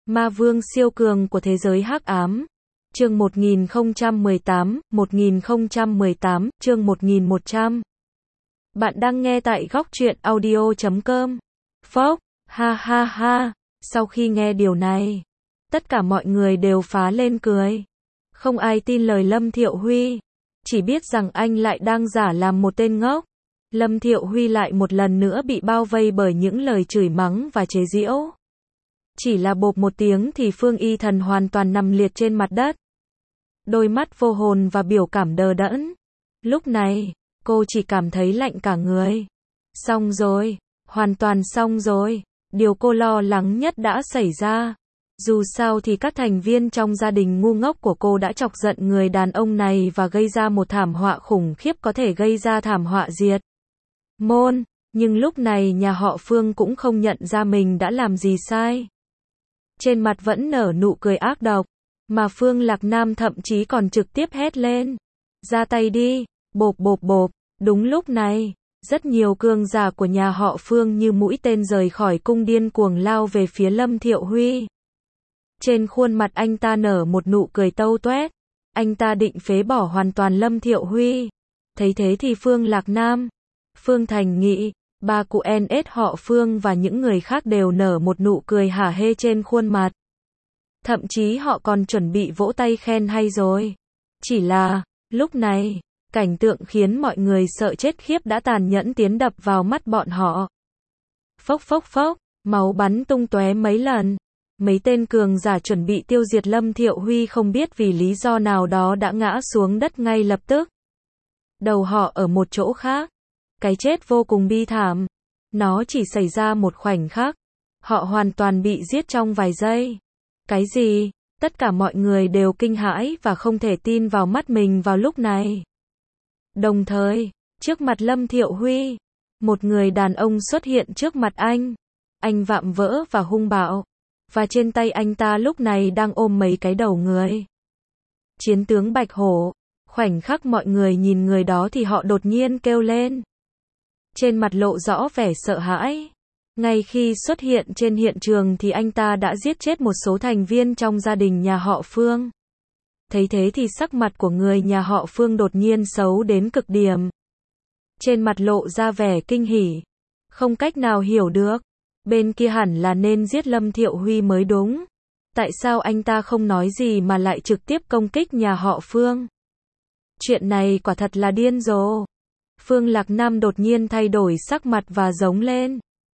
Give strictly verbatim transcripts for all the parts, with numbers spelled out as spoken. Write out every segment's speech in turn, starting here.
Ma vương siêu cường của thế giới hắc ám. Chương một nghìn không trăm mười tám, một nghìn không trăm mười tám, chương một nghìn một trăm. Bạn đang nghe tại góc truyện audio chấm com. Phốc, ha ha ha. Sau khi nghe điều này, tất cả mọi người đều phá lên cười. Không ai tin lời Lâm Thiệu Huy, chỉ biết rằng anh lại đang giả làm một tên ngốc. Lâm Thiệu Huy lại một lần nữa bị bao vây bởi những lời chửi mắng và chế giễu. Chỉ là bộp một tiếng thì Phương Y Thần hoàn toàn nằm liệt trên mặt đất. Đôi mắt vô hồn và biểu cảm đờ đẫn. Lúc này, cô chỉ cảm thấy lạnh cả người. Xong rồi, hoàn toàn xong rồi. Điều cô lo lắng nhất đã xảy ra. Dù sao thì các thành viên trong gia đình ngu ngốc của cô đã chọc giận người đàn ông này và gây ra một thảm họa khủng khiếp có thể gây ra thảm họa diệt môn. Nhưng lúc này nhà họ Phương cũng không nhận ra mình đã làm gì sai. Trên mặt vẫn nở nụ cười ác độc, mà Phương Lạc Nam thậm chí còn trực tiếp hét lên. Ra tay đi, bộp bộp bộp. Đúng lúc này, rất nhiều cường giả của nhà họ Phương như mũi tên rời khỏi cung điên cuồng lao về phía Lâm Thiệu Huy. Trên khuôn mặt anh ta nở một nụ cười tâu toét. Anh ta định phế bỏ hoàn toàn Lâm Thiệu Huy. Thấy thế thì Phương Lạc Nam, Phương Thành Nghị, ba cụ en ét họ Phương và những người khác đều nở một nụ cười hả hê trên khuôn mặt. Thậm chí họ còn chuẩn bị vỗ tay khen hay rồi. Chỉ là, lúc này, cảnh tượng khiến mọi người sợ chết khiếp đã tàn nhẫn tiến đập vào mắt bọn họ. Phốc phốc phốc, máu bắn tung tóe mấy lần. Mấy tên cường giả chuẩn bị tiêu diệt Lâm Thiệu Huy không biết vì lý do nào đó đã ngã xuống đất ngay lập tức. Đầu họ ở một chỗ khác. Cái chết vô cùng bi thảm. Nó chỉ xảy ra một khoảnh khắc. Họ hoàn toàn bị giết trong vài giây. Cái gì? Tất cả mọi người đều kinh hãi và không thể tin vào mắt mình vào lúc này. Đồng thời, trước mặt Lâm Thiệu Huy, một người đàn ông xuất hiện trước mặt anh. Anh vạm vỡ và hung bạo. Và trên tay anh ta lúc này đang ôm mấy cái đầu người. Chiến tướng Bạch Hổ. Khoảnh khắc mọi người nhìn người đó thì họ đột nhiên kêu lên. Trên mặt lộ rõ vẻ sợ hãi. Ngay khi xuất hiện trên hiện trường thì anh ta đã giết chết một số thành viên trong gia đình nhà họ Phương. Thấy thế thì sắc mặt của người nhà họ Phương đột nhiên xấu đến cực điểm. Trên mặt lộ ra vẻ kinh hỉ. Không cách nào hiểu được. Bên kia hẳn là nên giết Lâm Thiệu Huy mới đúng. Tại sao anh ta không nói gì mà lại trực tiếp công kích nhà họ Phương? Chuyện này quả thật là điên rồ. Phương Lạc Nam đột nhiên thay đổi sắc mặt và giống lên.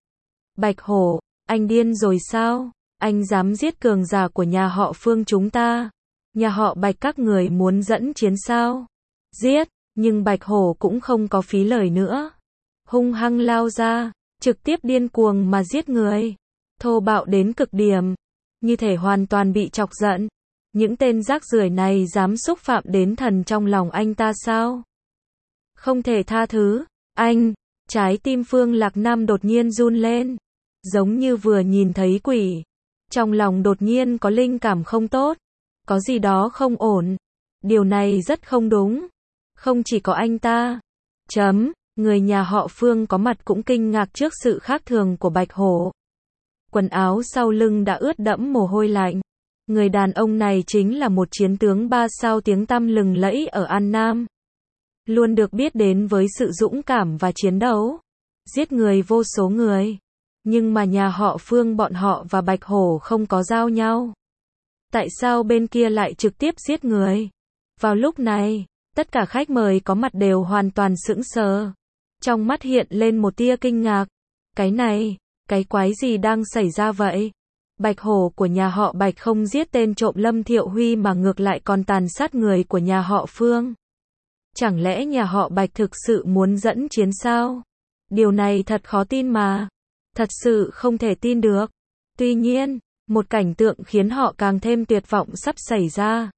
Bạch Hổ, anh điên rồi sao? Anh dám giết cường giả của nhà họ Phương chúng ta? Nhà họ Bạch các người muốn dẫn chiến sao? Giết, nhưng Bạch Hổ cũng không có phí lời nữa. Hung hăng lao ra, trực tiếp điên cuồng mà giết người. Thô bạo đến cực điểm. Như thể hoàn toàn bị chọc giận. Những tên rác rưởi này dám xúc phạm đến thần trong lòng anh ta sao? Không thể tha thứ. Anh, trái tim Phương Lạc Nam đột nhiên run lên. Giống như vừa nhìn thấy quỷ. Trong lòng đột nhiên có linh cảm không tốt. Có gì đó không ổn. Điều này rất không đúng. Không chỉ có anh ta. Chấm, người nhà họ Phương có mặt cũng kinh ngạc trước sự khác thường của Bạch Hổ. Quần áo sau lưng đã ướt đẫm mồ hôi lạnh. Người đàn ông này chính là một chiến tướng ba sao tiếng tăm lừng lẫy ở An Nam. Luôn được biết đến với sự dũng cảm và chiến đấu. Giết người vô số người. Nhưng mà nhà họ Phương bọn họ và Bạch Hổ không có giao nhau. Tại sao bên kia lại trực tiếp giết người? Vào lúc này, tất cả khách mời có mặt đều hoàn toàn sững sờ. Trong mắt hiện lên một tia kinh ngạc. Cái này, cái quái gì đang xảy ra vậy? Bạch Hổ của nhà họ Bạch không giết tên trộm Lâm Thiệu Huy mà ngược lại còn tàn sát người của nhà họ Phương. Chẳng lẽ nhà họ Bạch thực sự muốn dẫn chiến sao? Điều này thật khó tin mà. Thật sự không thể tin được. Tuy nhiên, một cảnh tượng khiến họ càng thêm tuyệt vọng sắp xảy ra.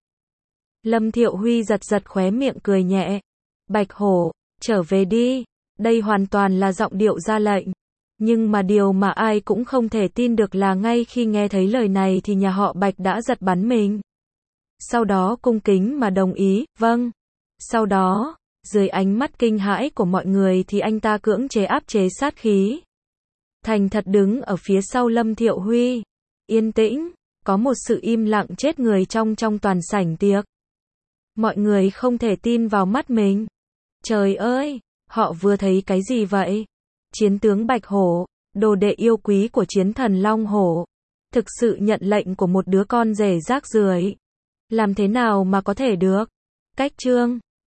Lâm Thiệu Huy giật giật khóe miệng cười nhẹ. Bạch Hổ, trở về đi. Đây hoàn toàn là giọng điệu ra lệnh. Nhưng mà điều mà ai cũng không thể tin được là ngay khi nghe thấy lời này thì nhà họ Bạch đã giật bắn mình. Sau đó cung kính mà đồng ý, vâng. Sau đó, dưới ánh mắt kinh hãi của mọi người thì anh ta cưỡng chế áp chế sát khí. Thành thật đứng ở phía sau Lâm Thiệu Huy. Yên tĩnh, Có một sự im lặng chết người trong trong toàn sảnh tiệc. Mọi người không thể tin vào mắt mình. Trời ơi, họ vừa thấy cái gì vậy? Chiến tướng Bạch Hổ, đồ đệ yêu quý của chiến thần Long Hổ, thực sự nhận lệnh của một đứa con rể rác rưởi. Làm thế nào mà có thể được? Cách chương